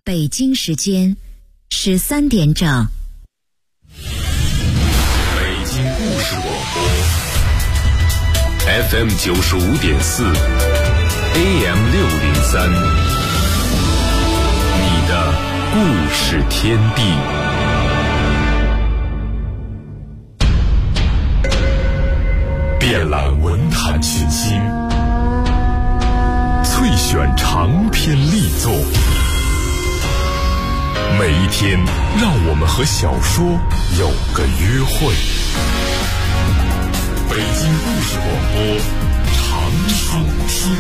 北京时间13点整。 北京故事广播 FM 95.4 AM 603，你的故事天地。遍览文坛群星，萃选长篇力作。每一天，让我们和小说有个约会。北京故事广播，长处天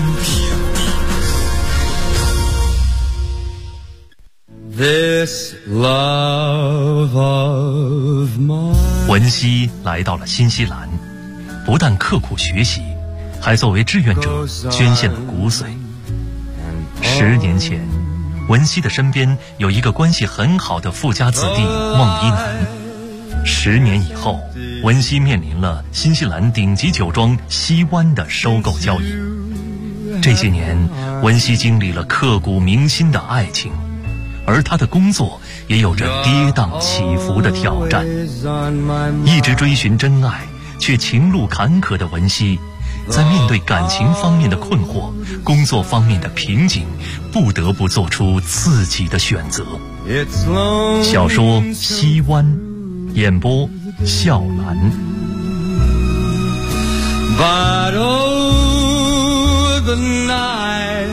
地。This love of mine。 文熙来到了新西兰，不但刻苦学习，还作为志愿者捐献了骨髓。10年前，文熙的身边有一个关系很好的富家子弟孟一楠。10年以后，文熙面临了新西兰顶级酒庄西湾的收购交易。这些年，文熙经历了刻骨铭心的爱情，而他的工作也有着跌宕起伏的挑战。一直追寻真爱却情路坎坷的文熙，在面对感情方面的困惑、工作方面的瓶颈，不得不做出自己的选择。小说《西湾》，演播笑兰。But oh, the night。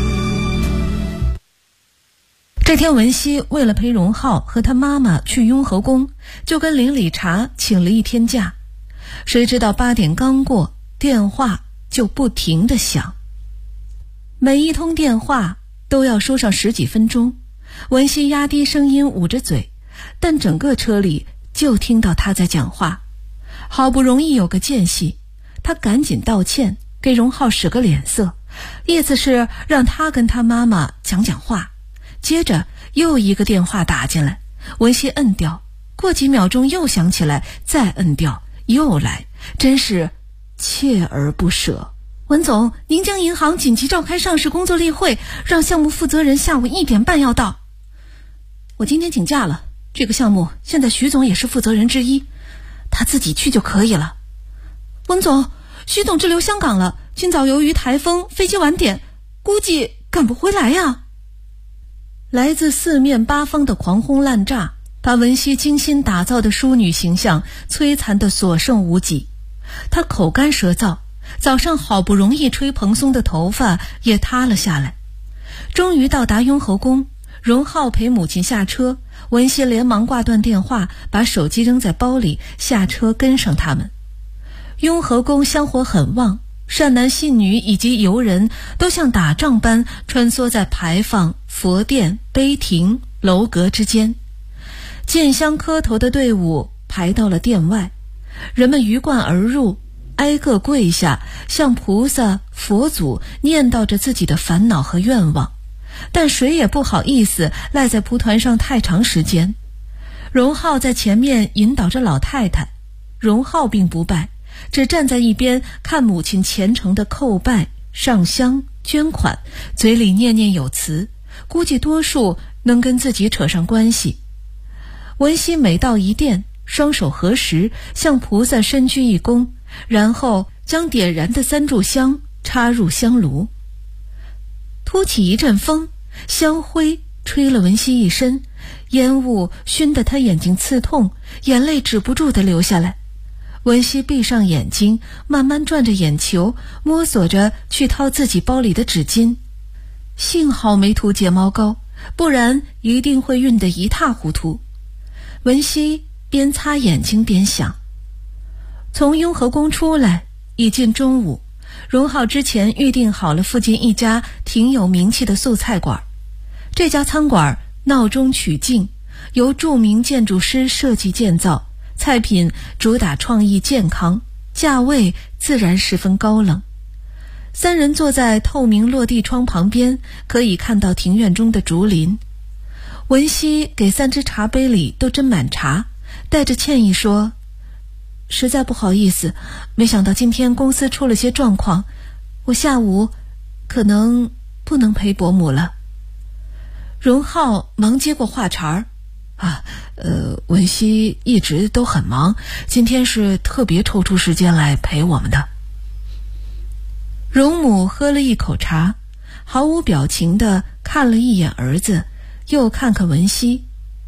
这天，文熙为了陪荣浩和他妈妈去雍和宫，就跟邻里查请了一天假。谁知道8点刚过，电话就不停地响，每一通电话都要说上10几分钟。文熙压低声音捂着嘴，但整个车里就听到他在讲话。好不容易有个间隙，他赶紧道歉，给荣浩使个脸色，意思是让他跟他妈妈讲话。接着又一个电话打进来，文熙摁掉，过几秒钟又响起来，再摁掉，又来，真是锲而不舍。文总，宁江银行紧急召开上市工作例会，让项目负责人下午1点半要到。我今天请假了，这个项目现在徐总也是负责人之一，他自己去就可以了。文总，徐总滞留香港了，今早由于台风飞机晚点，估计赶不回来呀。来自4面8方的狂轰滥炸，把文熙精心打造的淑女形象摧残得所剩无几。她口干舌燥，早上好不容易吹蓬松的头发也塌了下来。终于到达雍和宫，荣浩陪母亲下车，文熙连忙挂断电话，把手机扔在包里，下车跟上他们。雍和宫香火很旺，善男信女以及游人都像打仗般穿梭在牌坊、佛殿、碑亭、楼阁之间。见香磕头的队伍排到了殿外，人们鱼贯而入，挨个跪下，向菩萨、佛祖念叨着自己的烦恼和愿望，但谁也不好意思赖在蒲团上太长时间。荣浩在前面引导着老太太，荣浩并不拜，只站在一边看母亲虔诚的叩拜、上香、捐款，嘴里念念有词，估计多数能跟自己扯上关系。文熙每到一殿，双手合十，向菩萨深鞠一躬，然后将点燃的3炷香插入香炉。突起一阵风，香灰吹了文熙一身，烟雾熏得他眼睛刺痛，眼泪止不住地流下来。文熙闭上眼睛，慢慢转着眼球，摸索着去掏自己包里的纸巾。幸好没涂睫毛膏，不然一定会晕得一塌糊涂。文熙边擦眼睛边想。从雍和宫出来，已近中午。荣浩之前预定好了附近一家挺有名气的素菜馆，这家餐馆闹中取静，由著名建筑师设计建造，菜品主打创意健康，价位自然十分高冷。3人坐在透明落地窗旁边，可以看到庭院中的竹林。文熙给3只茶杯里都斟满茶，带着歉意说：实在不好意思，没想到今天公司出了些状况，我下午可能不能陪伯母了。 荣浩忙接过话茬儿：“文熙一直都很忙，今天是特别抽出时间来陪我们的。”荣母喝了一口茶，毫无表情地看了一眼儿子，又看看文熙。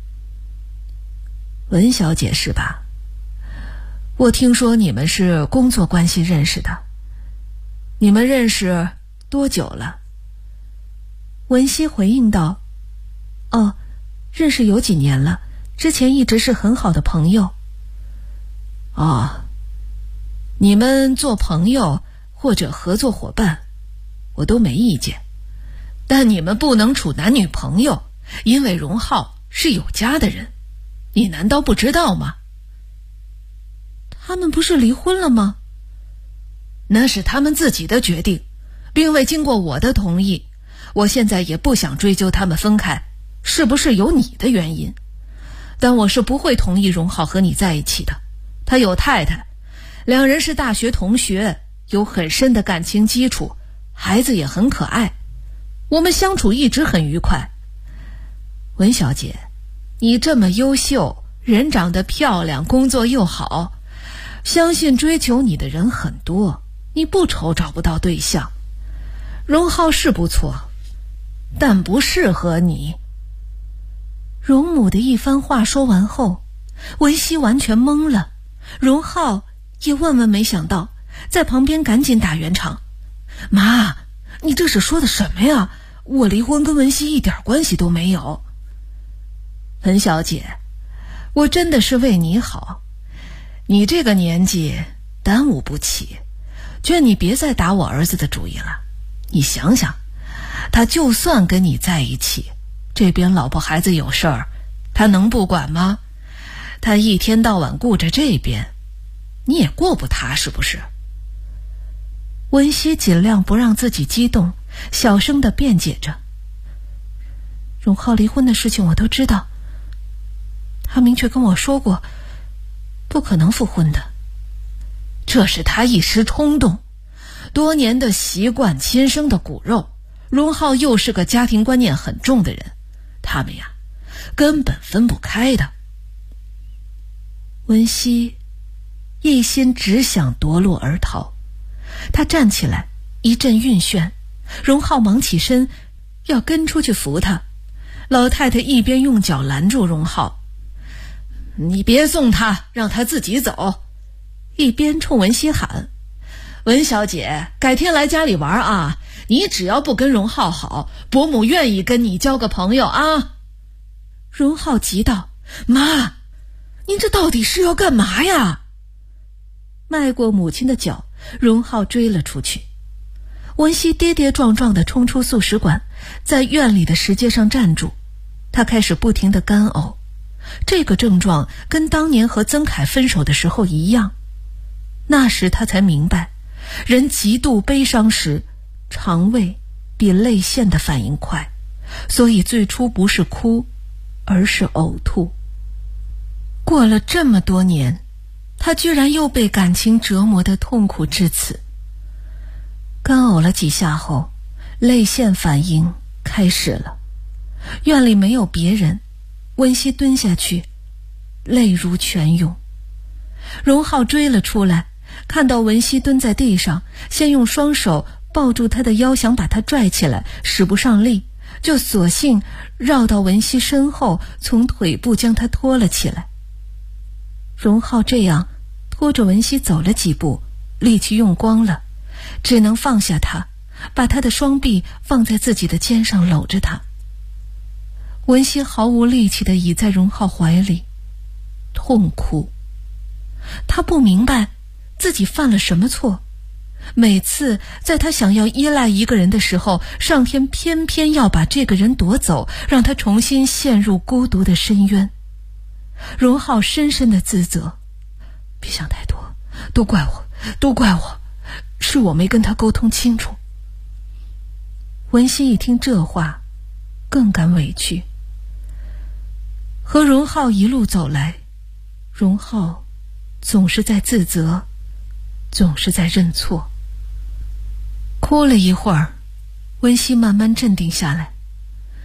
文小姐是吧？我听说你们是工作关系认识的，你们认识多久了？文熙回应道：“哦，认识有几年了，之前一直是很好的朋友。”哦，你们做朋友或者合作伙伴，我都没意见，但你们不能处男女朋友，因为荣浩是有家的人，你难道不知道吗？他们不是离婚了吗？那是他们自己的决定，并未经过我的同意。我现在也不想追究他们分开是不是有你的原因，但我是不会同意荣浩和你在一起的。他有太太，两人是大学同学，有很深的感情基础，孩子也很可爱，我们相处一直很愉快。文小姐，你这么优秀，人长得漂亮，工作又好，相信追求你的人很多，你不愁找不到对象。荣浩是不错，但不适合你。荣母的一番话说完后，文熙完全懵了，荣浩也万万没想到，在旁边赶紧打圆场：“妈，你这是说的什么呀？我离婚跟文熙一点关系都没有。”文小姐，我真的是为你好，你这个年纪耽误不起，劝你别再打我儿子的主意了。你想想，他就算跟你在一起，这边老婆孩子有事儿，他能不管吗？他一天到晚顾着这边，你也过不踏实不是？文熙尽量不让自己激动，小声地辩解着：“荣浩离婚的事情我都知道，他明确跟我说过不可能复婚的。这是他一时冲动，多年的习惯，亲生的骨肉。荣浩又是个家庭观念很重的人，他们呀根本分不开的。”文熙一心只想夺路而逃，他站起来一阵晕眩，荣浩忙起身要跟出去扶他，老太太一边用脚拦住荣浩：“你别送他，让他自己走。”一边冲文熙喊：“文小姐，改天来家里玩啊，你只要不跟荣浩好，伯母愿意跟你交个朋友啊。”荣浩急道：“妈，您这到底是要干嘛呀？”迈过母亲的脚，荣浩追了出去。文熙跌跌撞撞地冲出素食馆，在院里的石阶上站住，他开始不停地干呕。这个症状跟当年和曾凯分手的时候一样。那时他才明白，人极度悲伤时，肠胃比泪腺的反应快，所以最初不是哭，而是呕吐。过了这么多年，他居然又被感情折磨得痛苦至此。干呕了几下后，泪腺反应开始了。院里没有别人，文熙蹲下去，泪如泉涌。荣浩追了出来，看到文熙蹲在地上，先用双手抱住她的腰，想把她拽起来，使不上力，就索性绕到文熙身后，从腿部将她拖了起来。荣浩这样拖着文熙走了几步，力气用光了，只能放下她，把她的双臂放在自己的肩上搂着她。文熙毫无力气地倚在荣浩怀里，痛哭。她不明白自己犯了什么错，每次在她想要依赖一个人的时候，上天偏偏要把这个人夺走，让她重新陷入孤独的深渊。荣浩深深的自责：“别想太多，都怪我，是我没跟他沟通清楚。”文熙一听这话，更感委屈。和荣浩一路走来，荣浩总是在自责，总是在认错。哭了一会儿，温熙慢慢镇定下来。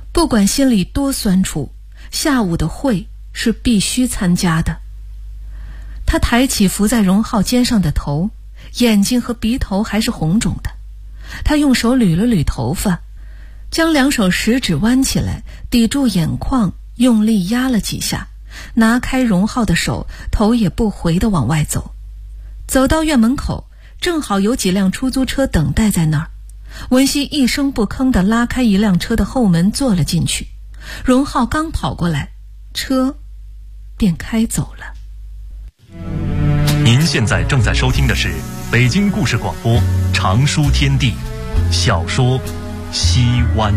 不管心里多酸楚，下午的会是必须参加的。他抬起伏在荣浩肩上的头，眼睛和鼻头还是红肿的。他用手捋了捋头发，将2手食指弯起来，抵住眼眶，用力压了几下，拿开荣浩的手，头也不回地往外走。走到院门口，正好有几辆出租车等待在那儿。文熙一声不吭地拉开一辆车的后门，坐了进去。荣浩刚跑过来，车便开走了。 您现在正在收听的是北京故事广播长书天地小说《西湾》。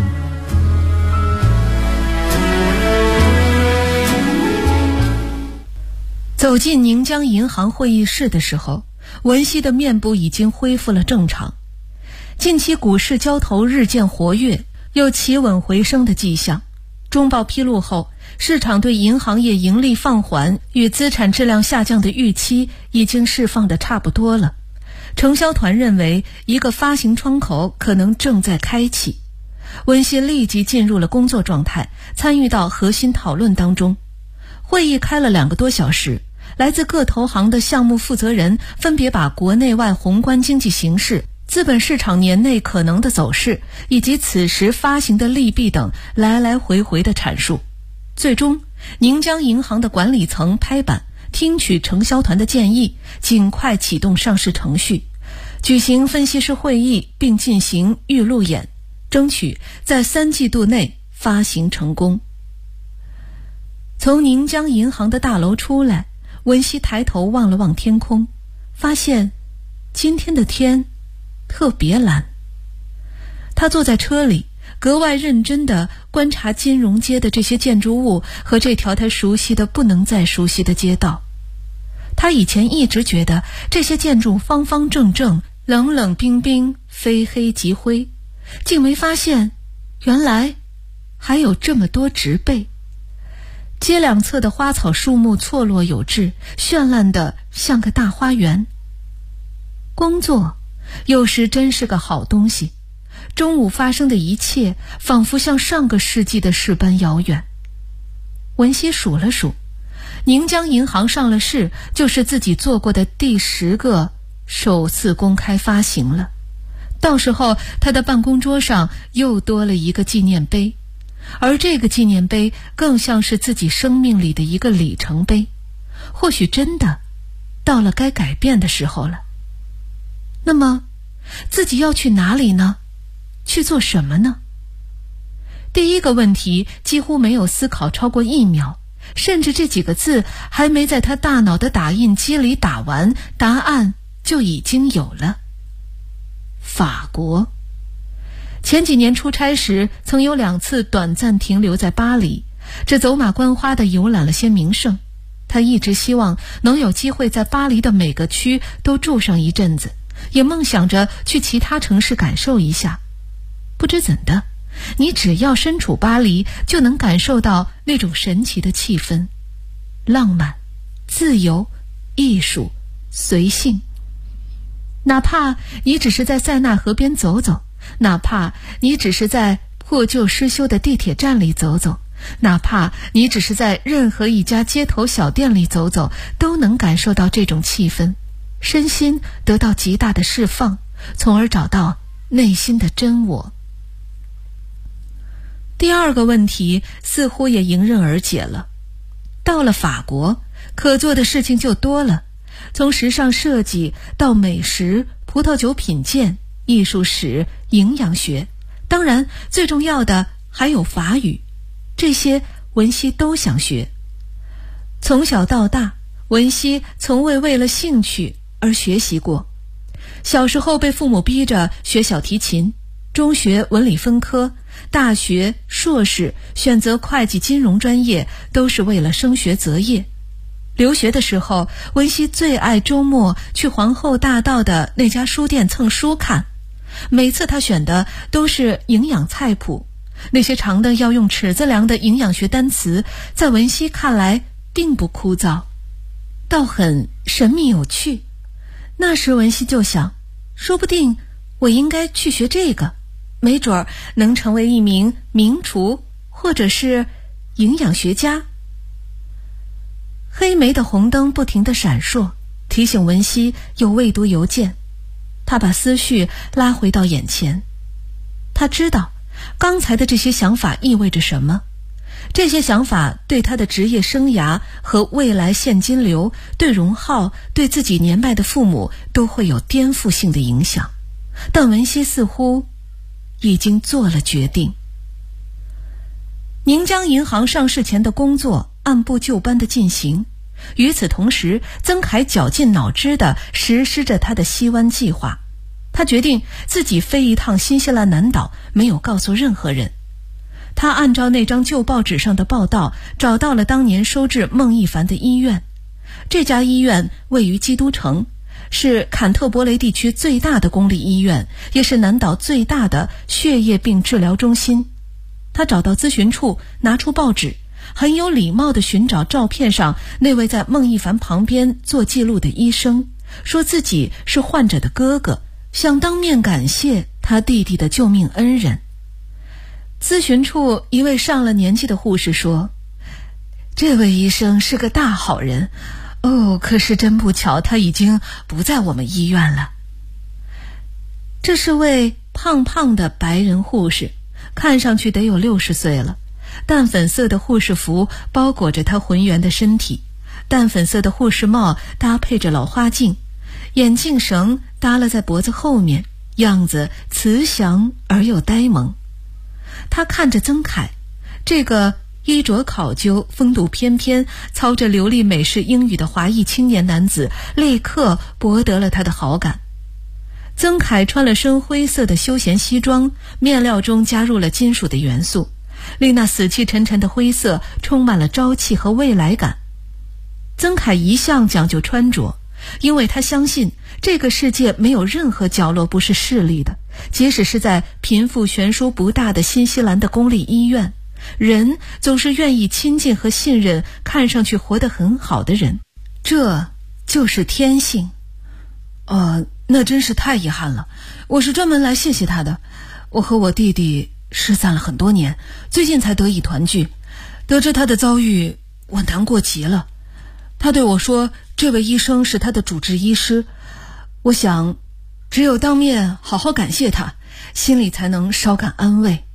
走进宁江银行会议室的时候，文熙的面部已经恢复了正常。近期股市交投日渐活跃，有企稳回升的迹象。中报披露后，市场对银行业盈利放缓与资产质量下降的预期已经释放得差不多了。承销团认为一个发行窗口可能正在开启。文熙立即进入了工作状态，参与到核心讨论当中。会议开了2个多小时，来自各投行的项目负责人分别把国内外宏观经济形势、资本市场年内可能的走势以及此时发行的利弊等来来回回的阐述。最终，宁江银行的管理层拍板，听取承销团的建议，尽快启动上市程序，举行分析师会议，并进行预路演，争取在3季度内发行成功。从宁江银行的大楼出来，文熙抬头望了望天空，发现今天的天特别蓝。他坐在车里，格外认真地观察金融街的这些建筑物和这条他熟悉的不能再熟悉的街道。他以前一直觉得这些建筑方方正正，冷冷冰冰，非黑即灰，竟没发现原来还有这么多植被。街两侧的花草树木错落有致，绚烂的像个大花园。工作有时真是个好东西，中午发生的一切仿佛像上个世纪的事般遥远。文熙数了数，宁江银行上了市，就是自己做过的第10个首次公开发行了。到时候他的办公桌上又多了一个纪念碑，而这个纪念碑更像是自己生命里的一个里程碑，或许真的到了该改变的时候了。那么自己要去哪里呢？去做什么呢？第一个问题几乎没有思考超过1秒，甚至这几个字还没在他大脑的打印机里打完，答案就已经有了。法国。前几年出差时，曾有2次短暂停留在巴黎，这走马观花地游览了些名胜。他一直希望能有机会在巴黎的每个区都住上一阵子，也梦想着去其他城市感受一下。不知怎的，你只要身处巴黎，就能感受到那种神奇的气氛，浪漫、自由、艺术、随性。哪怕你只是在塞纳河边走走，哪怕你只是在破旧失修的地铁站里走走，哪怕你只是在任何一家街头小店里走走，都能感受到这种气氛，身心得到极大的释放，从而找到内心的真我。第2个问题似乎也迎刃而解了。到了法国，可做的事情就多了，从时尚设计到美食、葡萄酒品鉴、艺术史、营养学，当然最重要的还有法语，这些文熙都想学。从小到大，文熙从未为了兴趣而学习过。小时候被父母逼着学小提琴，中学文理分科，大学、硕士选择会计金融专业，都是为了升学择业。留学的时候，文熙最爱周末去皇后大道的那家书店蹭书看，每次他选的都是营养菜谱，那些长的要用尺子量的营养学单词，在文熙看来并不枯燥，倒很神秘有趣。那时文熙就想，说不定我应该去学这个，没准儿能成为一名名厨或者是营养学家？黑莓的红灯不停地闪烁，提醒文熙有未读邮件。他把思绪拉回到眼前，他知道刚才的这些想法意味着什么。这些想法对他的职业生涯和未来现金流，对荣浩，对自己年迈的父母都会有颠覆性的影响。但文熙似乎已经做了决定。宁江银行上市前的工作按部就班地进行，与此同时，曾凯绞尽脑汁地实施着他的西湾计划。他决定自己飞一趟新西兰南岛，没有告诉任何人。他按照那张旧报纸上的报道，找到了当年收治孟一凡的医院。这家医院位于基督城，是坎特伯雷地区最大的公立医院，也是南岛最大的血液病治疗中心。他找到咨询处，拿出报纸，很有礼貌地寻找照片上那位在孟一凡旁边做记录的医生，说自己是患者的哥哥，想当面感谢他弟弟的救命恩人。咨询处一位上了年纪的护士说，这位医生是个大好人，可是真不巧，他已经不在我们医院了。这是位胖胖的白人护士，看上去得有60岁了。淡粉色的护士服包裹着她浑圆的身体，淡粉色的护士帽搭配着老花镜，眼镜绳耷拉在脖子后面，样子慈祥而又呆萌。他看着曾凯，这个衣着考究、风度翩翩、操着流利美式英语的华裔青年男子，立刻博得了他的好感。曾凯穿了深灰色的休闲西装，面料中加入了金属的元素，令那死气沉沉的灰色充满了朝气和未来感。曾凯一向讲究穿着，因为他相信这个世界没有任何角落不是势利的，即使是在贫富悬殊不大的新西兰的公立医院，人总是愿意亲近和信任看上去活得很好的人，这就是天性。那真是太遗憾了，我是专门来谢谢他的。我和我弟弟失散了很多年，最近才得以团聚。得知他的遭遇，我难过极了。他对我说，这位医生是他的主治医师。我想，只有当面好好感谢他，心里才能稍感安慰。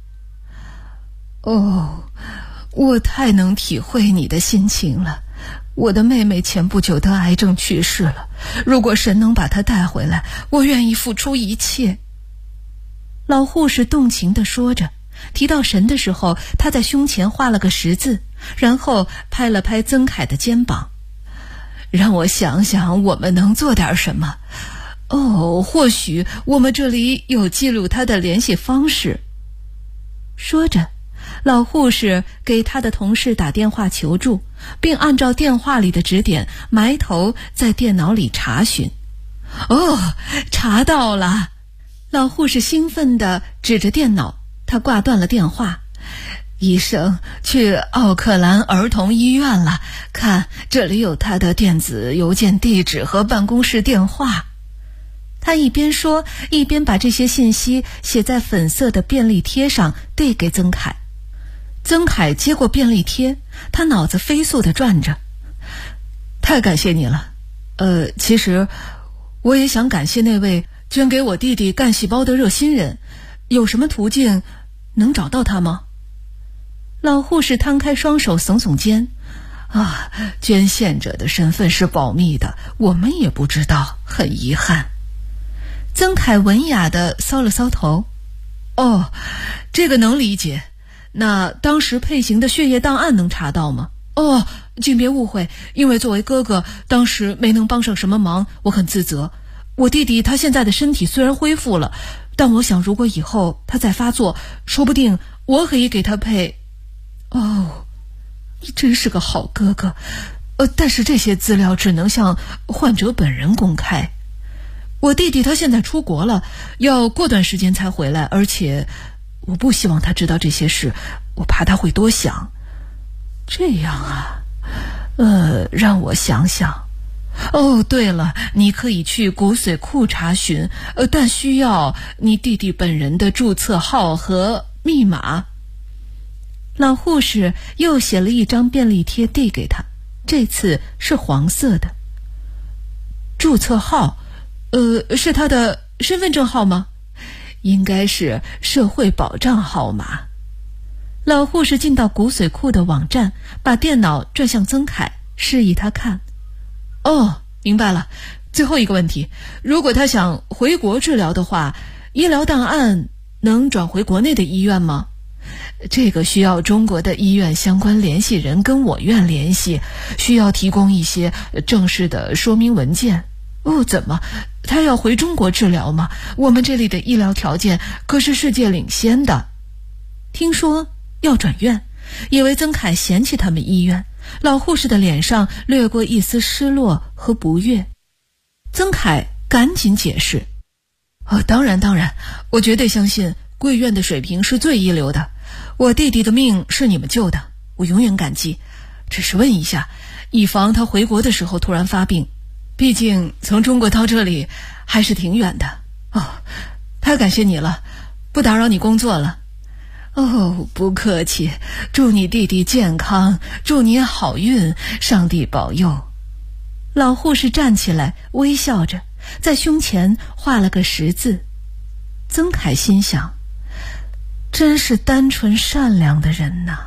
我太能体会你的心情了。我的妹妹前不久得癌症去世了，如果神能把她带回来，我愿意付出一切。老护士动情地说着，提到神的时候，她在胸前画了个十字，然后拍了拍曾凯的肩膀。让我想想我们能做点什么。或许我们这里有记录他的联系方式。说着，老护士给他的同事打电话求助，并按照电话里的指点埋头在电脑里查询。查到了！老护士兴奋地指着电脑，他挂断了电话。医生去奥克兰儿童医院了，看这里有他的电子邮件地址和办公室电话。他一边说，一边把这些信息写在粉色的便利贴上递给曾凯。曾凯接过便利贴，他脑子飞速地转着。太感谢你了。其实我也想感谢那位捐给我弟弟干细胞的热心人，有什么途径能找到他吗？老护士摊开双手耸耸肩。捐献者的身份是保密的，我们也不知道，很遗憾。曾凯文雅地搔了搔头。这个能理解。那当时配型的血液档案能查到吗？请别误会，因为作为哥哥，当时没能帮上什么忙，我很自责。我弟弟他现在的身体虽然恢复了，但我想如果以后他再发作，说不定我可以给他配。你真是个好哥哥。但是这些资料只能向患者本人公开。我弟弟他现在出国了，要过段时间才回来，而且我不希望他知道这些事，我怕他会多想。这样啊，让我想想。对了，你可以去骨髓库查询，但需要你弟弟本人的注册号和密码。 老护士又写了一张便利贴递给他，这次是黄色的。注册号，是他的身份证号吗？应该是社会保障号码。老护士进到骨髓库的网站，把电脑转向曾凯，示意他看。哦，明白了。最后一个问题，如果他想回国治疗的话，医疗档案能转回国内的医院吗？这个需要中国的医院相关联系人跟我院联系，需要提供一些正式的说明文件。怎么？他要回中国治疗吗？我们这里的医疗条件可是世界领先的。听说要转院，以为曾凯嫌弃他们医院，老护士的脸上掠过一丝失落和不悦。曾凯赶紧解释，当然，我绝对相信贵院的水平是最一流的，我弟弟的命是你们救的，我永远感激。只是问一下，以防他回国的时候突然发病，毕竟从中国到这里还是挺远的。太感谢你了，不打扰你工作了。不客气，祝你弟弟健康，祝你好运，上帝保佑。老护士站起来，微笑着在胸前画了个十字。曾凯心想，真是单纯善良的人呐。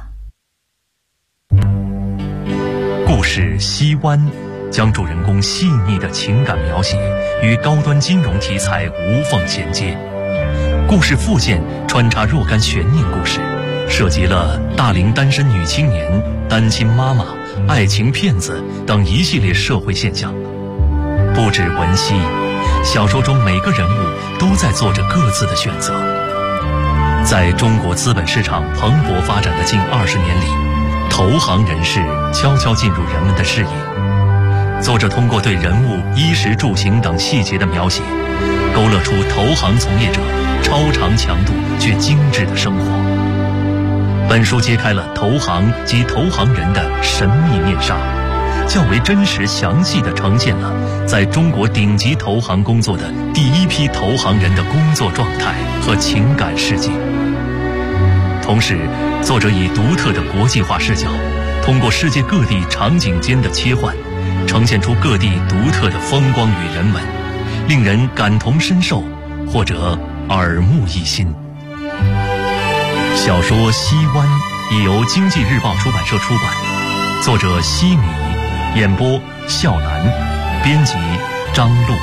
故事《西湾》将主人公细腻的情感描写与高端金融题材无缝衔接。故事附件穿插若干悬念故事，涉及了大龄单身女青年、单亲妈妈、爱情骗子等一系列社会现象。不止文熙，小说中每个人物都在做着各自的选择。在中国资本市场蓬勃发展的近20年里，投行人士悄悄进入人们的视野。作者通过对人物衣食住行等细节的描写，勾勒出投行从业者超长强度却精致的生活。本书揭开了投行及投行人的神秘面纱，较为真实详细地呈现了在中国顶级投行工作的第一批投行人的工作状态和情感世界。同时，作者以独特的国际化视角，通过世界各地场景间的切换，呈现出各地独特的风光与人文，令人感同身受或者耳目一新。小说《西湾》已由经济日报出版社出版，作者西米，演播笑兰，编辑张璐。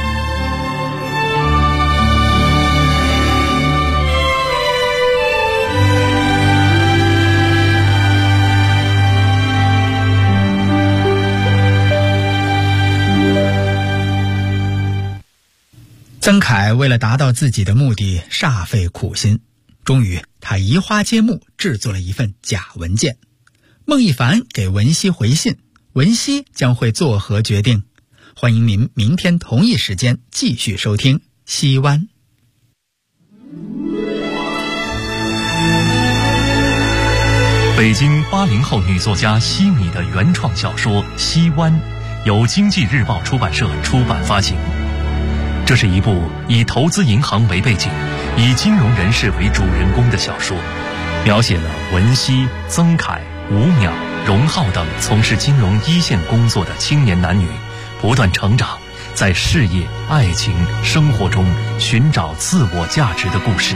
曾凯为了达到自己的目的，煞费苦心，终于他移花接木，制作了一份假文件。孟一凡给文熙回信，文熙将会作何决定？欢迎您明天同一时间继续收听《西湾》。 北京80后女作家西米的原创小说《西湾》，由经济日报出版社出版发行。这是一部以投资银行为背景，以金融人士为主人公的小说，描写了文熙、曾凯、吴淼、荣浩等从事金融一线工作的青年男女不断成长，在事业、爱情、生活中寻找自我价值的故事。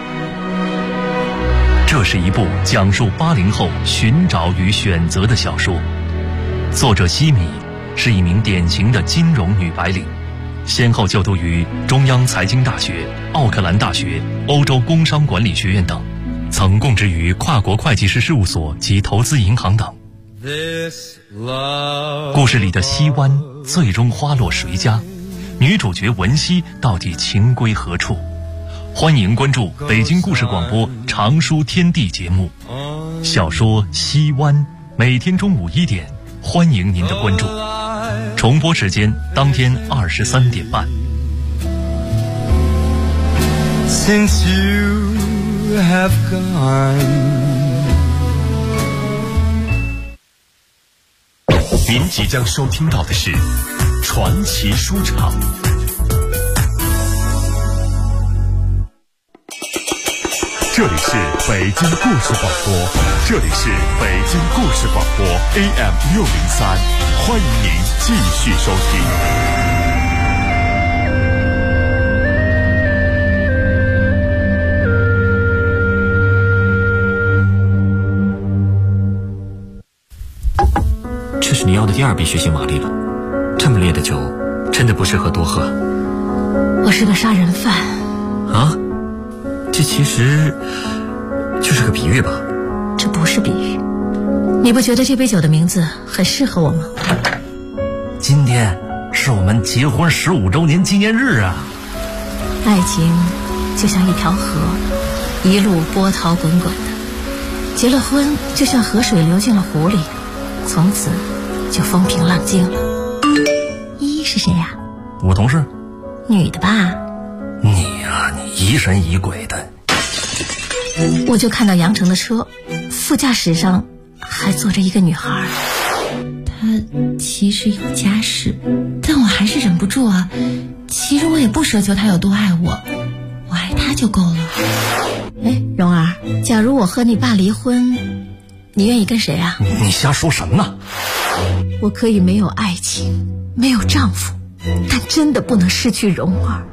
这是一部讲述80后寻找与选择的小说。作者西米是一名典型的金融女白领，先后就读于中央财经大学、奥克兰大学、欧洲工商管理学院等，曾供职于跨国会计师事务所及投资银行等。故事里的西湾最终花落谁家？女主角文熙到底情归何处？欢迎关注北京故事广播长书天地节目小说《西湾》，每天中午1点，欢迎您的关注。重播时间当天23点半。 Since you have gone， 您即将收听到的是传奇书场。 这里是北京故事广播，这里是北京故事广播 AM603，欢迎您继续收听。 这是你要的第2杯血腥玛丽了，这么烈的酒，真的不适合多喝。 我是个杀人犯啊？这其实就是个比喻吧？ 这不是比喻。你不觉得这杯酒的名字很适合我吗？ 今天是我们结婚15周年纪念日啊！ 爱情就像一条河，一路波涛滚滚的。结了婚就像河水流进了湖里，从此就风平浪静了。依依是谁呀？ 我同事。 女的吧？ 你呀，你疑神疑鬼的。 我就看到杨成的车，副驾驶上还坐着一个女孩。 她其实有家室，但我还是忍不住啊。其实我也不奢求她有多爱我，我爱她就够了。 哎，蓉儿，假如我和你爸离婚，你愿意跟谁啊？ 你瞎说什么呢？ 我可以没有爱情，没有丈夫，但真的不能失去蓉儿。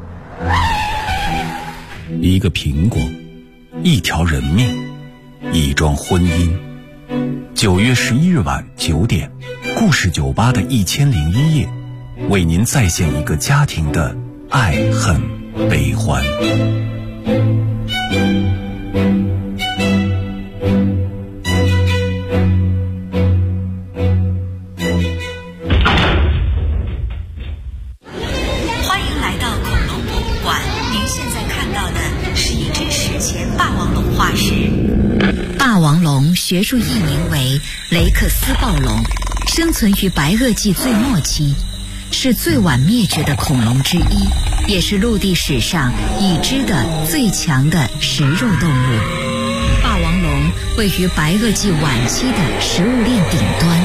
一个苹果，一条人命，一桩婚姻。9月11日晚9点，故事酒吧的1001夜，为您再现一个家庭的爱恨悲欢。 欢迎来到恐龙博物馆，您现在看到的是一只史前霸王龙化石。霸王龙学术译名为雷克斯暴龙，生存于白垩纪最末期，是最晚灭绝的恐龙之一，也是陆地史上已知的最强的食肉动物。霸王龙位于白垩纪晚期的食物链顶端。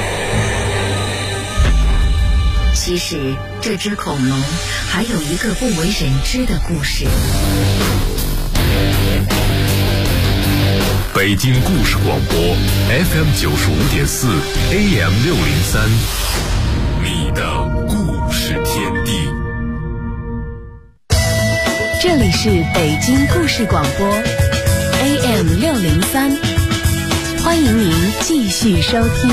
其实这只恐龙还有一个不为人知的故事。 北京故事广播 FM95.4 AM603，你的故事天地。 这里是北京故事广播 AM603，欢迎您继续收听。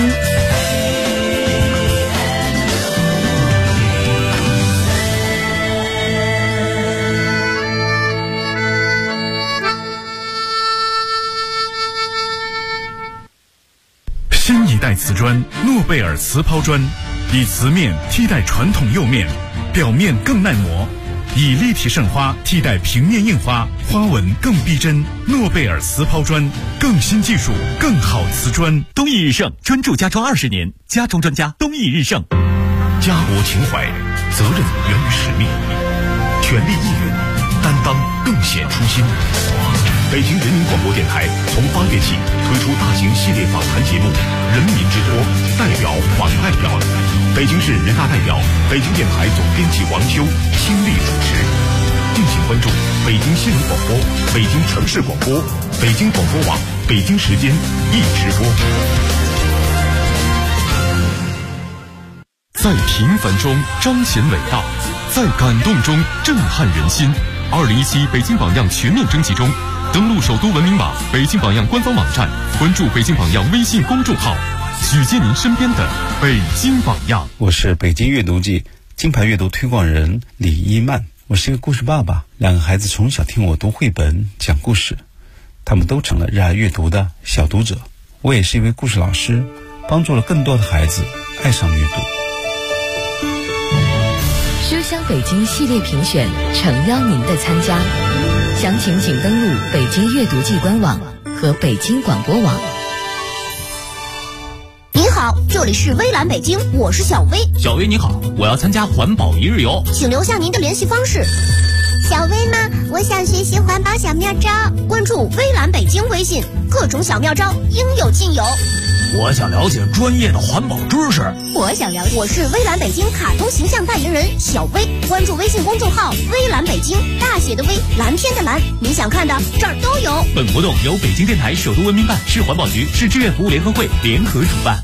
新一代瓷砖诺贝尔瓷抛砖，以瓷面替代传统釉面，表面更耐磨，以立体渗花替代平面印花，花纹更逼真。诺贝尔瓷抛砖，更新技术，更好瓷砖。 东义日盛专注家装20年，家装专家东义日盛。 家国情怀，责任源于使命，全力以赴，担当更显初心。北京人民广播电台从8月起推出大型系列访谈节目《人民之托》，代表访代表。北京市人大代表、北京电台总编辑王修倾力主持。敬请关注北京新闻广播、北京城市广播、北京广播网北京时间一直播。 在平凡中彰显伟大，在感动中震撼人心。2017北京榜样全面征集中，登录首都文明网、北京榜样官方网站，关注北京榜样微信公众号，举荐您身边的北京榜样。 我是北京阅读季金牌阅读推广人李一曼，我是一个故事爸爸，2个孩子从小听我读绘本讲故事，他们都成了热爱阅读的小读者。我也是一位故事老师，帮助了更多的孩子爱上阅读。 书香北京系列评选诚邀您的参加，详情请登录北京阅读季官网和北京广播网。 您好，这里是微蓝北京，我是小薇。 小薇你好，我要参加环保1日游， 请留下您的联系方式。 小薇吗？我想学习环保小妙招， 关注微蓝北京微信， 各种小妙招应有尽有。 我想了解专业的环保知识。 我想了解。我是微蓝北京卡通形象代言人小薇，关注微信公众号微蓝北京，大写的微，蓝天的蓝，你想看的这儿都有。 本活动由北京电台首都文明办、市环保局、市志愿服务联合会联合主办。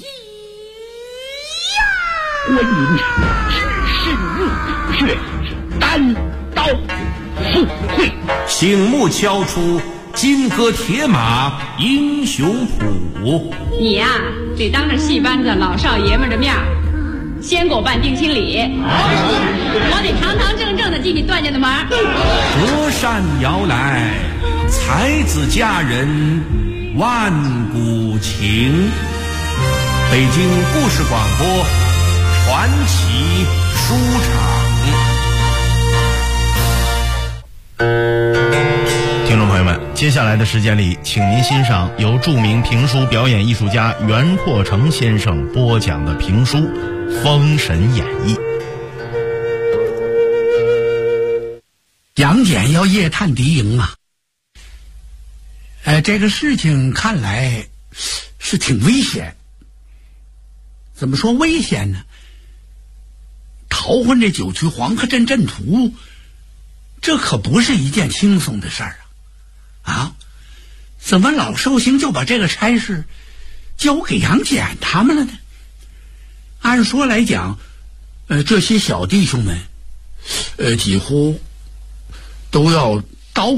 观音只身入血，单刀赴会， 醒目敲出金戈铁马英雄谱。 你呀，得当着戏班子老少爷们的面先给我办定亲礼，我得堂堂正正的进你段家的门。 隔山摇来，才子佳人万古情。北京故事广播传奇书场。 听众朋友们，接下来的时间里，请您欣赏由著名评书表演艺术家袁阔成先生播讲的评书《封神演义》。 杨戬要夜探敌营啊！这个事情看来是挺危险。怎么说危险呢？逃回这九曲黄河镇阵图，这可不是一件轻松的事儿啊！怎么老寿星就把这个差事交给杨戬他们了呢？按说来讲，这些小弟兄们，几乎都要叨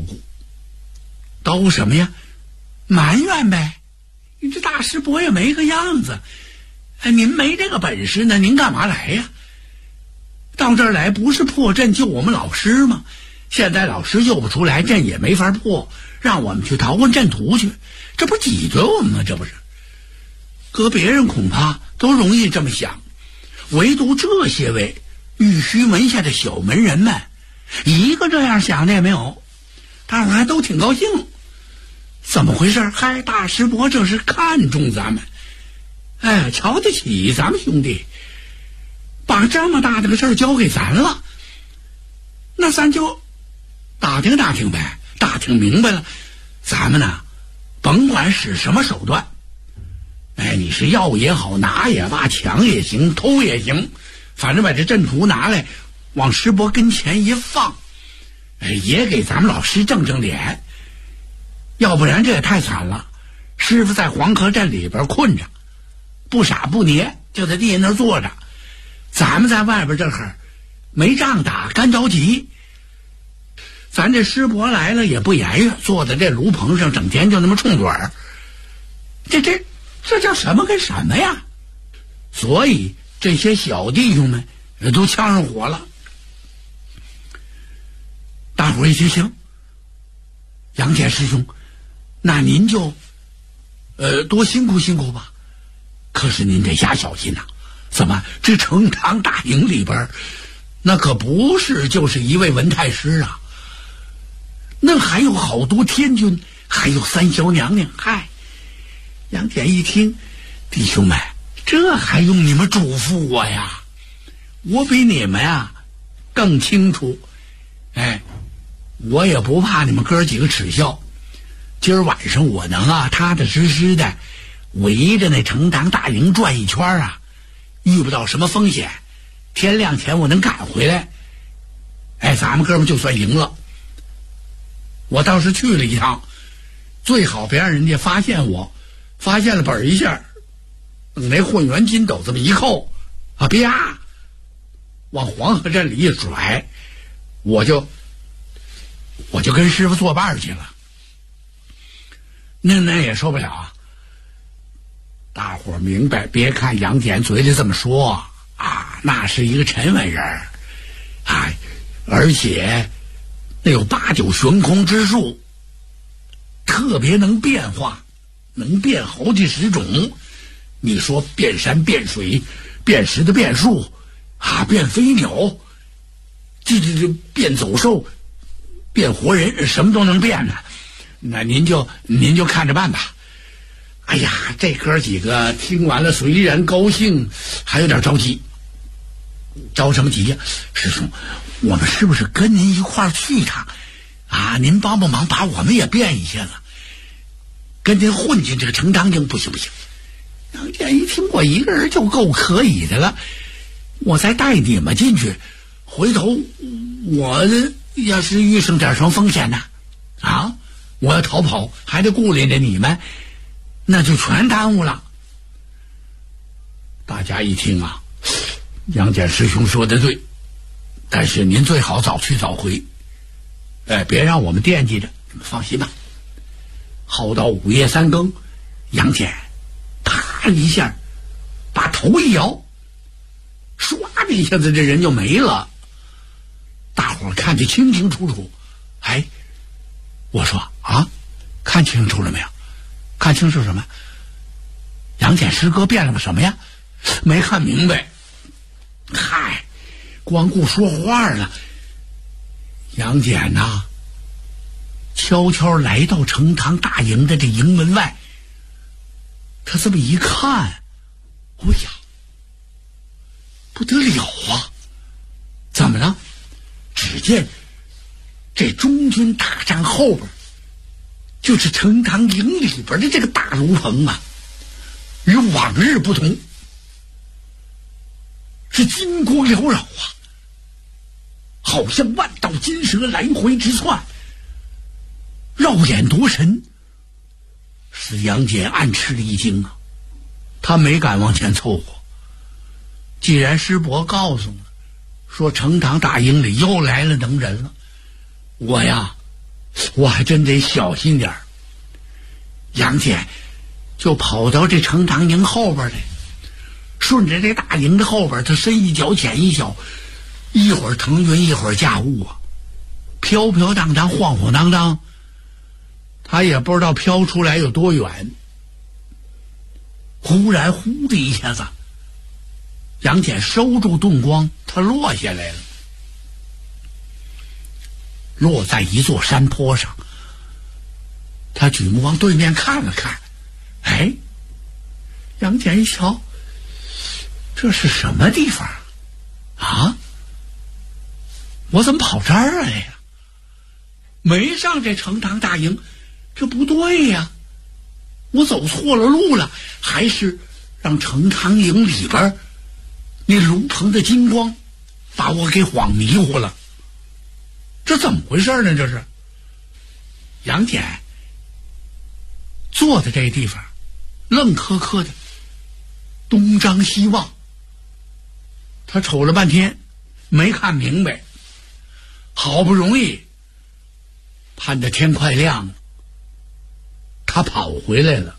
咕什么呀？埋怨呗！你这大师伯也没个样子，您没这个本事呢，您干嘛来呀？到这儿来不是破阵救我们老师吗？现在老师救不出来，阵也没法破，让我们去逃回阵图去，这不挤兑我们吗？这不是？搁别人恐怕都容易这么想，唯独这些位玉虚门下的小门人们，一个这样想的也没有，大伙还都挺高兴。怎么回事？嗨，大师伯这是看中咱们，瞧得起咱们兄弟，把这么大的个事儿交给咱了，那咱就打听打听呗，打听明白了，咱们呢，甭管使什么手段，你是要也好，拿也罢，抢也行，偷也行，反正把这阵图拿来，往师伯跟前一放，也给咱们老师正正脸。要不然这也太惨了，师傅在黄河镇里边困着，不傻不捏，就在地下那儿坐着，咱们在外边这会儿没仗打，干着急。咱这师伯来了也不言语，坐在这炉棚上，整天就那么冲嘴儿，这叫什么跟什么呀？所以这些小弟兄们都呛上火了。大伙儿一听行，杨戬师兄，那您就多辛苦辛苦吧。可是您得下小心呐，怎么这成堂大营里边，那可不是就是一位文太师啊，那还有好多天军，还有三小娘娘。嗨，杨戬一听，弟兄们，这还用你们嘱咐我呀？我比你们呀更清楚。我也不怕你们哥几个耻笑，今儿晚上我能踏踏实实的围着那成堂大营转一圈啊，遇不到什么风险，天亮前我能赶回来，咱们哥们就算赢了。我倒是去了一趟，最好别让人家发现我，发现了本一下，等那混元金斗这么一扣啪，往黄河镇里一甩，我就跟师傅作伴去了。那也受不了啊！大伙儿明白，别看杨戬嘴里这么说那是一个沉稳人而且那有8九悬空之术，特别能变化，能变好几十种。你说变山变水，变石头变树变飞鸟，这变走兽，变活人，什么都能变呢。那您就看着办吧。哎呀，这哥几个听完了，虽然高兴，还有点着急。着什么急呀？师兄，我们是不是跟您一块儿去一趟您帮帮忙，把我们也变一下子。 跟您混进这个程唐营不行不行。杨戬一听，我一个人就够可以的了，我再带你们进去，回头我要是遇上点什么风险呢？啊，我要逃跑还得顾虑着你们，那就全耽误了。大家一听啊，杨戬师兄说的对，但是您最好早去早回，别让我们惦记着，你们放心吧。耗到午夜3更，杨戬啪一下把头一摇，唰的一下子这人就没了。大伙儿看得清清楚楚。哎，我说啊，看清楚了没有？看清楚什么？杨戬师哥变了个什么呀？没看明白。嗨，光顾说话了。杨戬呐，悄悄来到程唐大营的这营门外，他这么一看，哎呀，不得了啊！怎么了？只见这中军大帐后边，就是程唐营里边的这个大炉棚啊，与往日不同，是金光缭绕啊，好像万道金蛇来回直窜，绕眼夺神，使杨戬暗吃了一惊啊！他没敢往前凑合。既然师伯告诉了，说程唐大营里又来了能人了，我还真得小心点儿。杨戬就跑到这程唐营后边来，顺着这大营的后边，他深一脚浅一脚，一会儿腾云一会儿驾雾啊，飘飘荡荡晃晃荡荡，他也不知道飘出来有多远。忽然呼的一下子，杨戬收住盾光，他落下来了，落在一座山坡上。他举目往对面看了看，哎，杨戬一瞧，这是什么地方啊？我怎么跑这儿来呀？没上这程唐大营，这不对呀，我走错了路了，还是让程唐营里边那炉棚的金光把我给晃迷糊了，这怎么回事呢？这是杨戬坐在这地方，愣磕磕的东张西望，他瞅了半天没看明白，好不容易盼着天快亮了，他跑回来了。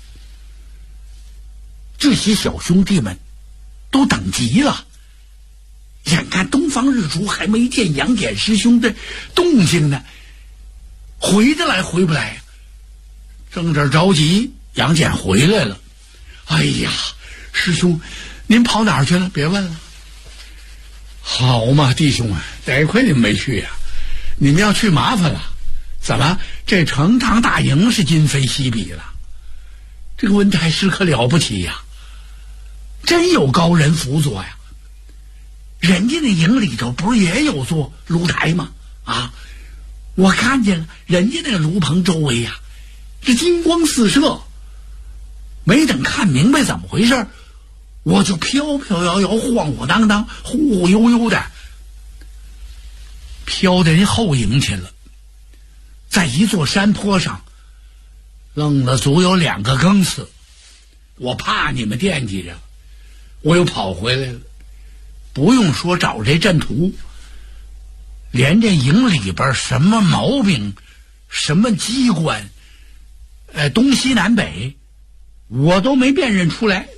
这些小兄弟们都等急了，眼看东方日出，还没见杨戬师兄的动静呢，回得来回不来，正这着急，杨戬回来了。哎呀，师兄您跑哪儿去了？别问了。好嘛，弟兄啊，得亏你们没去呀，你们要去麻烦了。怎么这程唐大营是今非昔比了？这个文太师可了不起呀，真有高人辅佐呀。人家那营里头不是也有座炉台吗？啊，我看见了，人家那个炉棚周围呀，这金光四射。没等看明白怎么回事，我就飘飘摇摇晃晃荡荡忽忽悠悠的飘到人后营去了。在一座山坡上愣了足有2个更次，我怕你们惦记着，我又跑回来了。不用说找这阵图，连这营里边什么毛病，什么机关，东西南北，我都没辨认出来。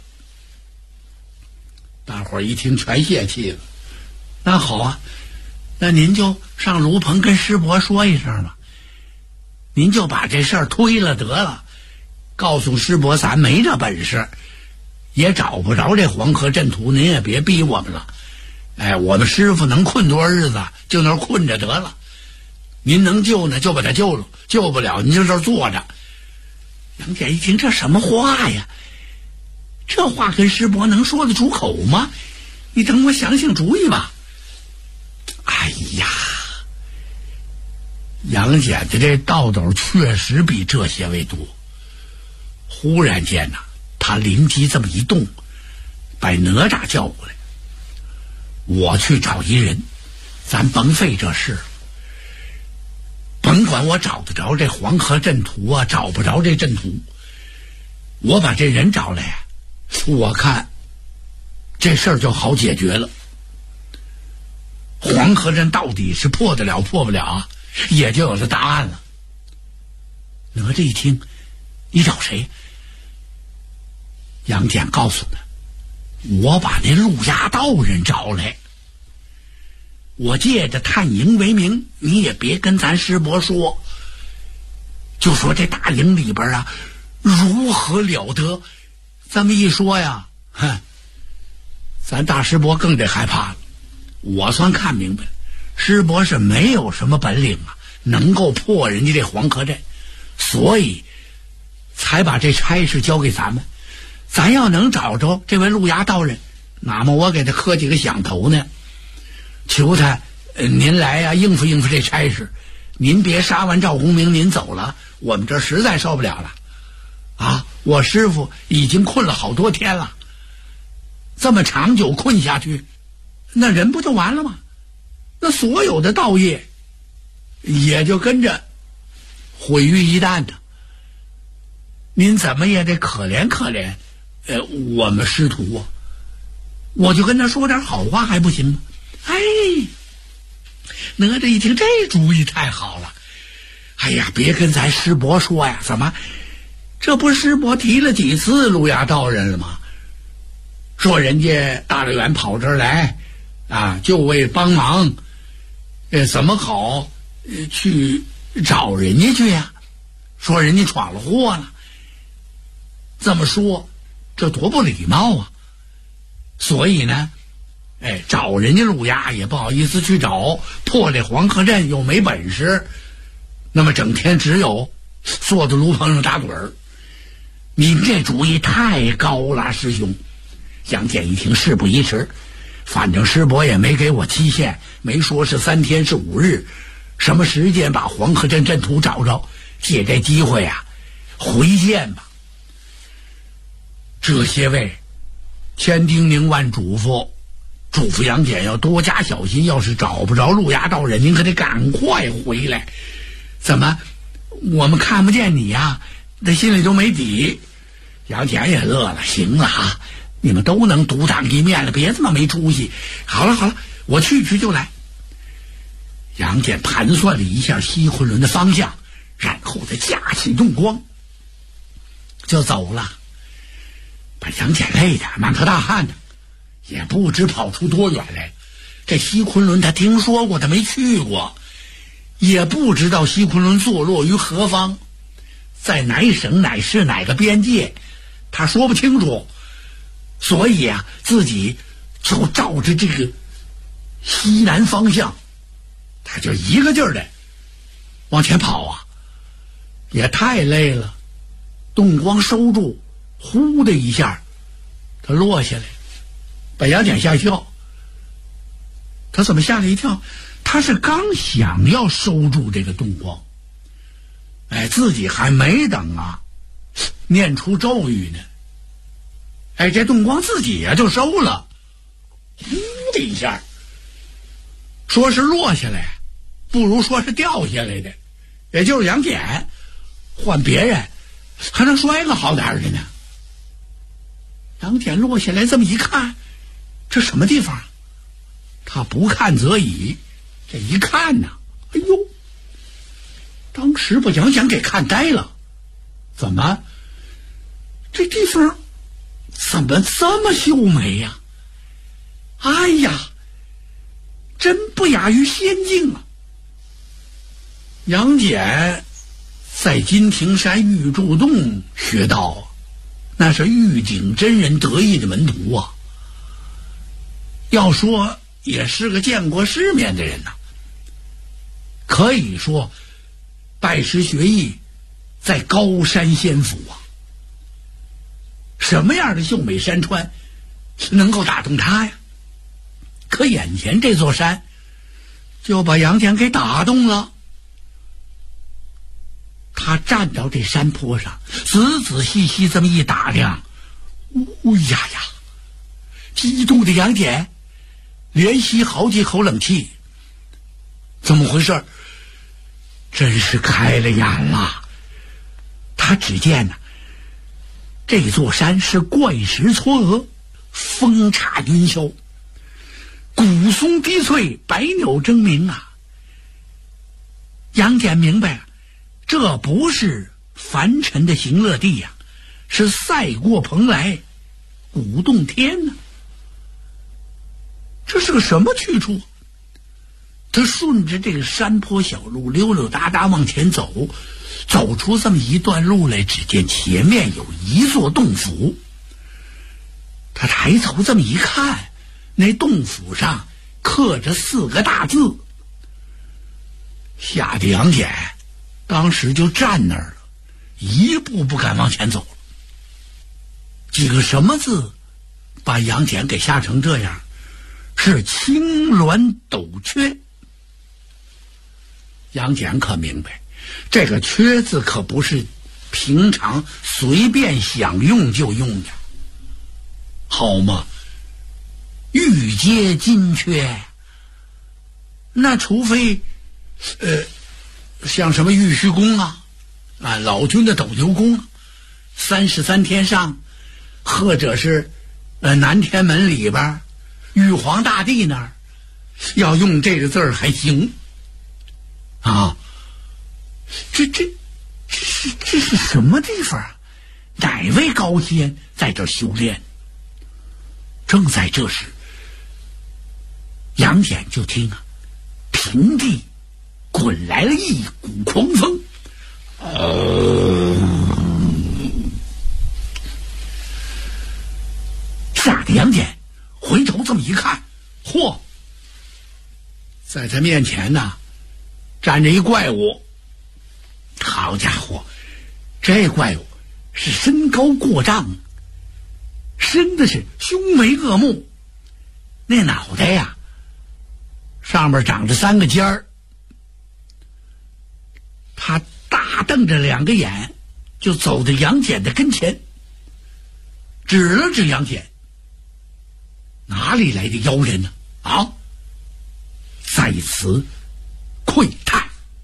大伙儿一听全泄气了。那好啊，那您就上炉棚跟师伯说一声吧，您就把这事儿推了得了，告诉师伯咱没这本事，也找不着这黄河阵图，您也别逼我们了。我们师傅能困多少日子就那儿困着得了，您能救呢就把他救了，救不了您就这儿坐着。杨戬一听，这什么话呀？这话跟师伯能说得出口吗？你等我想想主意吧。哎呀，杨戬的这道斗确实比这些位多。 忽然间呢，他灵机这么一动，把哪吒叫过来，我去找一人，咱甭费这事，甭管我找得着这黄河阵图啊，找不着这阵图，我把这人找来，我看这事儿就好解决了。黄河阵到底是破得了破不了啊，也就有了答案了。哪吒一听，你找谁？杨戬告诉他，我把那陆衙道人找来，我借着探营为名，你也别跟咱师伯说，就说这大营里边啊如何了得。这么一说呀，咱大师伯更得害怕了。我算看明白了，师伯是没有什么本领啊，能够破人家这黄河阵，所以才把这差事交给咱们。咱要能找着这位陆衙道人，那么我给他磕几个响头呢，求他您来呀，应付应付这差事。您别杀完赵公明您走了，我们这实在受不了了啊！我师傅已经困了好多天了，这么长久困下去，那人不就完了吗？那所有的道业也就跟着毁于一旦的。您怎么也得可怜可怜我们师徒啊！我就跟他说点好话还不行吗？哎，哪吒一听这主意太好了，哎呀，别跟咱师伯说呀，怎么这不师伯提了几次陆衙道人了吗？说人家大老远跑这儿来啊，就为帮忙，怎么好去找人家去呀？说人家闯了祸了，这么说这多不礼貌啊！所以呢，找人家陆衙也不好意思去找，破这黄河阵又没本事，那么整天只有坐在炉棚上打盹儿。您这主意太高了，师兄。杨戬一听，事不宜迟，反正师伯也没给我期限，没说是3天是5日，什么时间把黄河阵阵图找着，借这机会啊回见吧。这些位千叮咛万嘱咐杨戬要多加小心，要是找不着陆衙道人，您可得赶快回来。怎么我们看不见你呀？这心里都没底。杨戬也乐了，行了啊，你们都能独当一面了，别这么没出息。好了好了，我去就来。杨戬盘算了一下西昆仑的方向，然后再架起洞光就走了。把杨戬累的满头大汗的，也不知跑出多远来。这西昆仑他听说过，他没去过，也不知道西昆仑坐落于何方，在哪省哪市哪个边界，他说不清楚。所以啊，自己就照着这个西南方向，他就一个劲儿的往前跑啊，也太累了。洞光收住，呼的一下他落下来，把杨戬吓一跳。他怎么吓了一跳？他是刚想要收住这个洞光，自己还没等啊念出咒语呢，这洞光自己就收了，呼的一下。说是落下来，不如说是掉下来的，也就是杨戬，换别人还能摔个好点的呢。杨戬落下来这么一看，这什么地方？他不看则已，这一看呢，哎呦，当时把杨戬给看呆了。怎么这地方怎么这么秀美呀？哎呀，真不亚于仙境啊！杨戬在金庭山玉柱洞学道，那是玉鼎真人得意的门徒啊。要说也是个见过世面的人呐，可以说拜师学艺在高山仙府啊。什么样的秀美山川能够打动他呀？可眼前这座山就把杨戬给打动了。 他站到这山坡上，仔仔细细这么一打量，呀呀，激动的杨戬连吸好几口冷气。怎么回事？真是开了眼了。他只见呢，这座山是怪石嵯峨，风插云霄，古松低翠，百鸟争鸣啊。杨戬明白，这不是凡尘的行乐地呀，是赛过蓬莱，古洞天呢。这是个什么去处？他顺着这个山坡小路溜溜达达往前走，走出这么一段路来，只见前面有一座洞府。他抬头这么一看，那洞府上刻着4个大字，吓得杨戬当时就站那儿了，一步不敢往前走了。几个什么字把杨戬给吓成这样？是青鸾斗缺。杨戬可明白，这个缺字可不是平常随便想用就用的，好嘛，玉阶金缺，那除非像什么玉虚宫啊，老君的斗牛宫，33天上，或者是南天门里边玉皇大帝那儿要用这个字儿还行啊。这是什么地方啊？哪位高仙在这修炼？正在这时，杨戬就听平地滚来了一股狂风，吓得杨戬回头这么一看，嚯，在他面前呢站着一怪物。好家伙，这怪物是身高过丈，生的是凶眉恶目，那脑袋呀上面长着3个尖儿。他大瞪着2个眼，就走到杨戬的跟前，指了指杨戬，哪里来的妖人呢？在此窥探。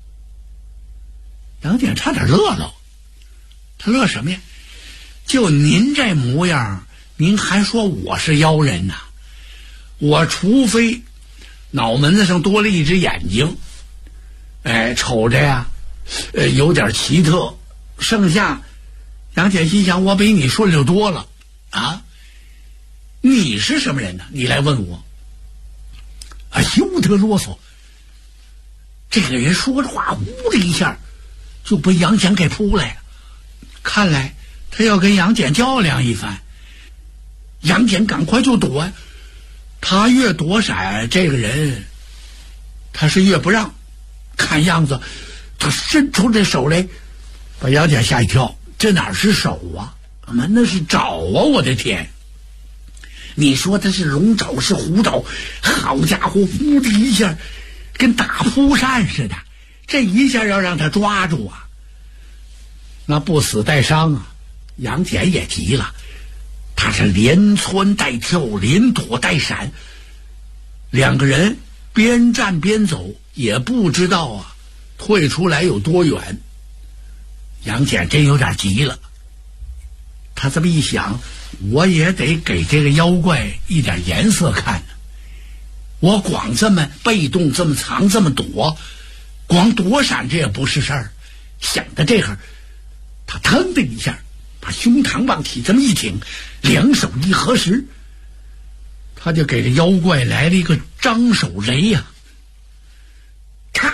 杨戬差点乐了，他乐什么呀？就您这模样，您还说我是妖人呢？我除非脑门子上多了一只眼睛，瞅着呀有点奇特，剩下杨戬心想，我比你顺溜多了啊！你是什么人呢？你来问我休得啰嗦。这个人说着话，呜的一下就被杨戬给扑来了，看来他要跟杨戬较量一番。杨戬赶快就躲，他越躲闪，这个人他是越不让。看样子他伸出这手来，把杨戬吓一跳。这哪是手啊，那是爪啊！我的天，你说他是龙爪是虎爪，好家伙，呼的一下跟打扑扇似的，这一下要让他抓住啊，那不死带伤啊！杨戬也急了，他是连窜带跳，连躲带闪，2个人边战边走，也不知道退出来有多远。杨戬真有点急了，他这么一想，我也得给这个妖怪一点颜色看呢。我光这么被动，这么藏，这么躲，光躲闪这也不是事儿。想到这会儿，他腾的一下把胸膛往起这么一挺，2手一合十，他就给这妖怪来了一个张手雷呀！咔，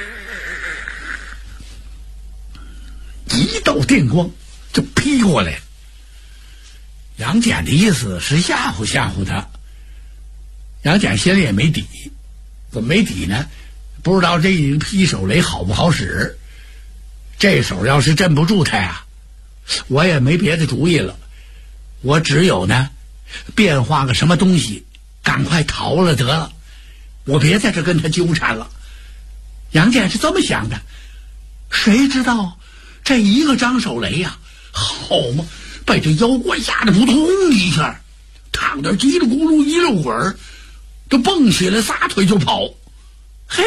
一道电光就劈过来。杨戬的意思是吓唬吓唬他，杨戬心里也没底。怎么没底呢？不知道这一劈手雷好不好使。这手要是镇不住他呀，我也没别的主意了，我只有呢变化个什么东西，赶快逃了得了，我别在这跟他纠缠了。杨戬是这么想的，谁知道这一个张守雷呀，好嘛，被这妖怪吓得扑通一下，躺着叽里咕噜一溜滚儿，就蹦起来撒腿就跑。嘿，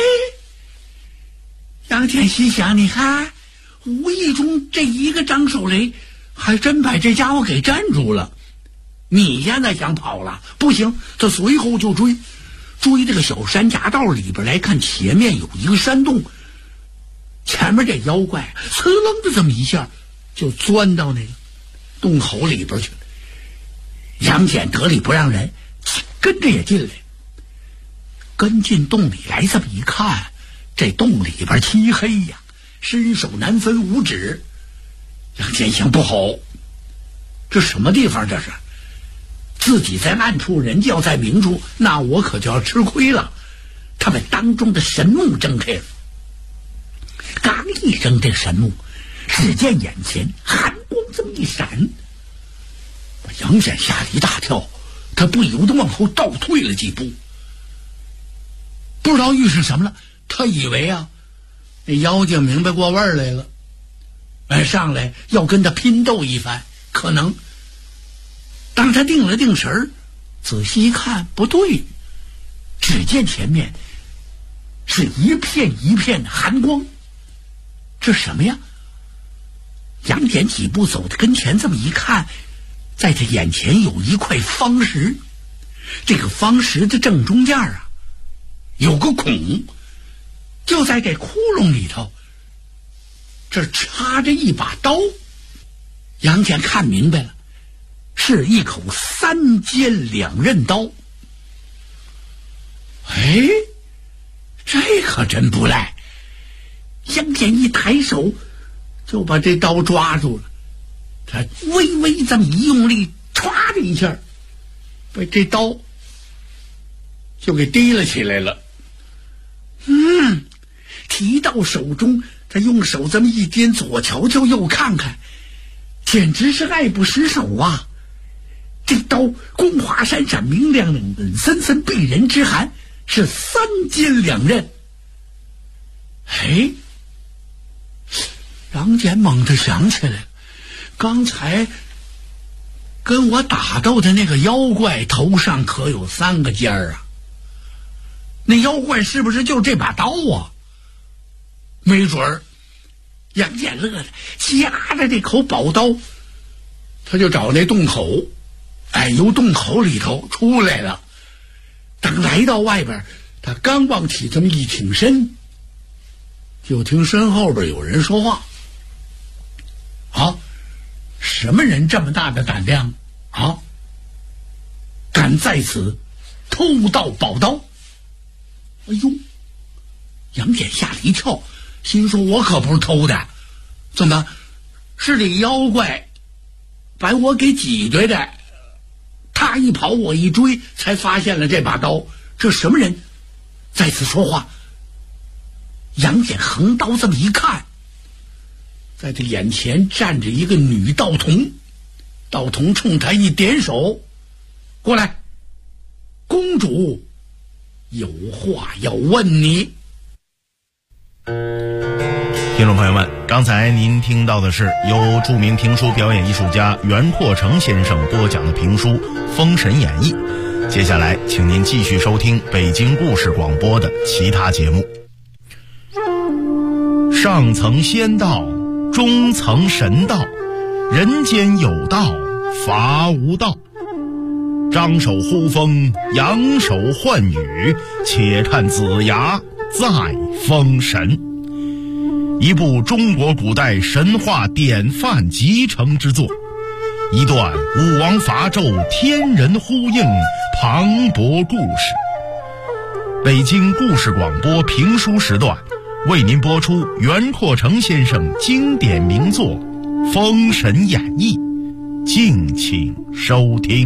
杨戬心想，你看，无意中这一个张守雷还真把这家伙给站住了。你现在想跑了，不行，他随后就追这个小山夹道里边来，看前面有一个山洞，前面这妖怪呲楞的这么一下就钻到那个洞口里边去了。杨戬得理不让人，跟着也进来，跟进洞里来，这么一看，这洞里边漆黑呀，伸手难分五指。杨戬想，不好，这什么地方这是？自己在暗处，人家要在明处，那我可就要吃亏了。他把当中的神目睁开了，刚一睁这神目，只见眼前寒光这么一闪，把杨戬吓了一大跳，他不由得往后倒退了几步。不知道遇上什么了，他以为啊，那妖精明白过味儿来了，上来要跟他拼斗一番，可能。当他定了定神儿，仔细一看，不对，只见前面是一片一片的寒光。这什么呀？杨戬几步走到跟前，这么一看，在他眼前有一块方石，这个方石的正中间啊，有个孔，就在这窟窿里头，这插着一把刀。杨戬看明白了，是一口3尖2刃刀。哎，这可真不赖。杨戬一抬手就把这刀抓住了，他微微这么一用力，唰的一下把这刀就给提了起来了。提到手中，他用手这么一掂，左瞧瞧右看看，简直是爱不释手啊。这刀光华闪闪，明亮亮，冷森森，避人之寒，是3尖2刃。哎，杨戬猛地想起来，刚才跟我打斗的那个妖怪头上可有3个尖儿啊，那妖怪是不是就这把刀啊？没准儿。杨戬乐了，夹着这口宝刀，他就找那洞口，由洞口里头出来了。等来到外边，他刚往起这么一挺身，就听身后边有人说话。什么人这么大的胆量啊？敢在此偷盗宝刀？哎呦，杨戬吓了一跳，心说我可不是偷的，怎么是这妖怪把我给挤兑的？他一跑我一追，才发现了这把刀。这什么人在此说话？杨戬横刀这么一看，在他眼前站着一个女道童，道童冲他一点手，过来，公主有话要问你。 听众朋友们，刚才您听到的是由著名评书表演艺术家袁阔成先生播讲的评书《封神演义》。接下来请您继续收听北京故事广播的其他节目。上层仙道，中层神道，人间有道，伐无道。张手呼风，扬手唤雨，且看子牙再封神。一部中国古代神话典范集成之作，一段武王伐纣天人呼应磅礴故事。北京故事广播评书时段为您播出袁阔成先生经典名作《封神演义》，敬请收听。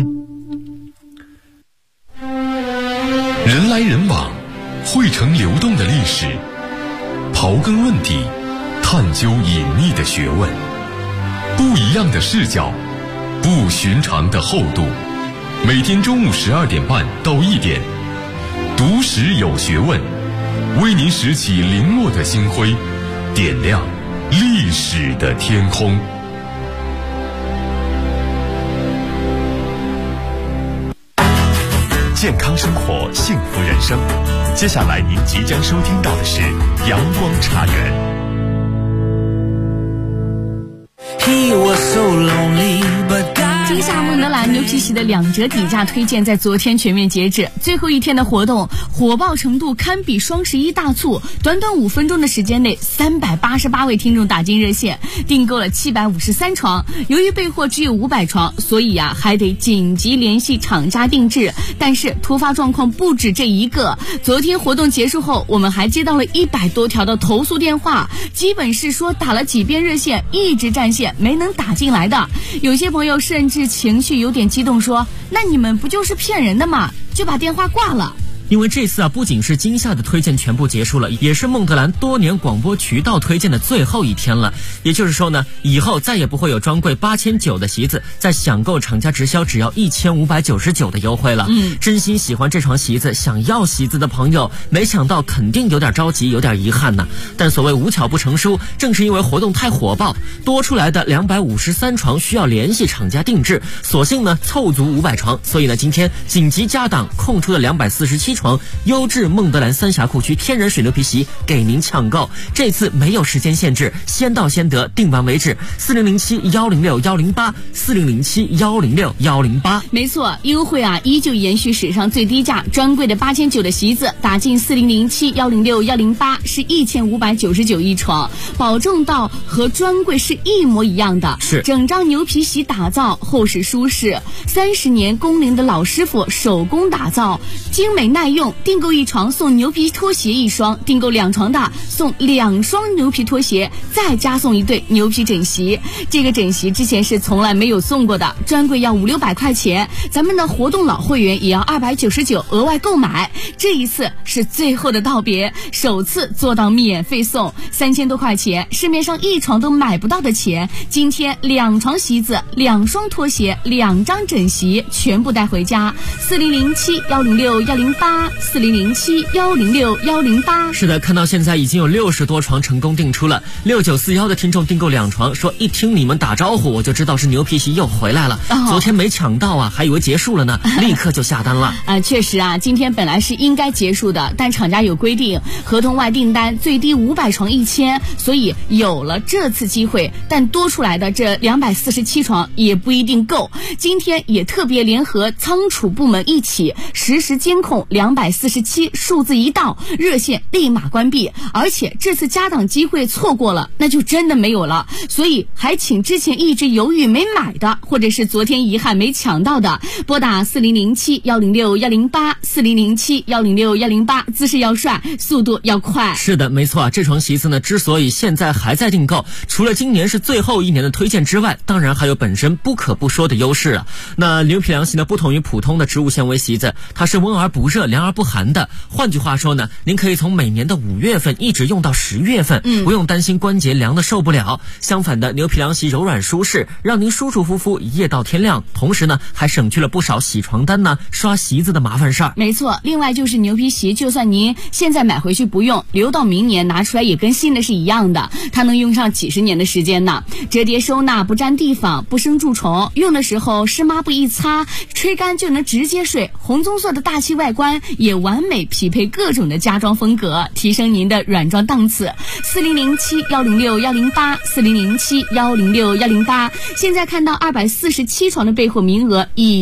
人来人往，汇成流动的历史，刨根问底，探究隐秘的学问，不一样的视角，不寻常的厚度。每天中午12点半到1点，读史有学问，为您拾起零落的星辉，点亮历史的天空。 健康生活，幸福人生。接下来您即将收听到的是阳光茶园。 今夏孟德兰牛皮席的2折底价推荐在昨天全面截止，最后一天的活动火爆程度堪比双11大促，短短5分钟的时间内，388位听众打进热线，订购了753床。由于备货只有500床，所以还得紧急联系厂家定制。但是突发状况不止这一个，昨天活动结束后，我们还接到了100多条的投诉电话，基本是说打了几遍热线一直占线没能打进来的。有些朋友甚至情绪有点激动说，那你们不就是骗人的吗？就把电话挂了。 因为这次不仅是今夏的推荐全部结束了，也是孟德兰多年广播渠道推荐的最后一天了。也就是说呢，以后再也不会有专柜8900的席子在享购厂家直销只要1599的优惠了。真心喜欢这床席子，想要席子的朋友，没想到肯定有点着急，有点遗憾呢。但所谓无巧不成书，正是因为活动太火爆，多出来的253床需要联系厂家定制，索性呢凑足500床，所以呢今天紧急加档空出的247床优质孟德兰三峡谷区天然水牛皮席给您抢购。这次没有时间限制，先到先得，订完为止。4007-106-108，4007-106-108。 没错，优惠依旧延续史上最低价，专柜的8900的席子打进4007-106-108是1599一床，保证到和专柜是一模一样的。 是整张牛皮席打造厚实舒适，30年工龄的老师傅手工打造，精美耐用，订购1床送牛皮拖鞋1双，订购2床的送2双牛皮拖鞋，再加送1对牛皮枕席。这个枕席之前是从来没有送过的，专柜要500-600块钱，咱们的活动老会员也要299额外购买。这一次是最后的道别，首次做到免费送，3000多块钱，市面上1床都买不到的钱，今天2床席子、2双拖鞋、2张枕席全部带回家。4007-106-108，4007-106-108。 是的，看到现在已经有60多床成功订出了。6941的听众订购2床，说一听你们打招呼，我就知道是牛皮席又回来了。昨天没抢到还以为结束了呢，立刻就下单了。 确实今天本来是应该结束的，但厂家有规定，合同外订单最低500床1000，所以有了这次机会，但多出来的这247床也不一定够。今天也特别联合仓储部门一起实时监控247数字一到，热线立马关闭，而且这次加档机会错过了，那就真的没有了。所以还请之前一直犹豫没买的，或者是昨天遗憾没抢到的，拨打4007-106-108， 4007-106-108，姿势要帅，速度要快。 是的，没错这床席子呢，之所以现在还在订购，除了今年是最后一年的推荐之外，当然还有本身不可不说的优势啊。那牛皮凉席呢，不同于普通的植物纤维席子，它是温而不热、凉而不寒的。换句话说呢，您可以从每年的5月份一直用到10月份，不用担心关节凉的受不了。相反的，牛皮凉席柔软舒适，让您舒舒服服一夜到天亮，同时呢还省去了不少洗床单刷席子的麻烦事儿。 没错，另外就是牛皮席，就算您现在买回去不用，留到明年拿出来也跟新的是一样的，它能用上几十年的时间呢。折叠收纳，不占地方，不生蛀虫，用的时候湿抹布一擦，吹干就能直接睡。红棕色的大气外观也完美匹配各种的家装风格，提升您的软装档次。4007-106-108， 4007-106-108。现在看到247床的备货名额已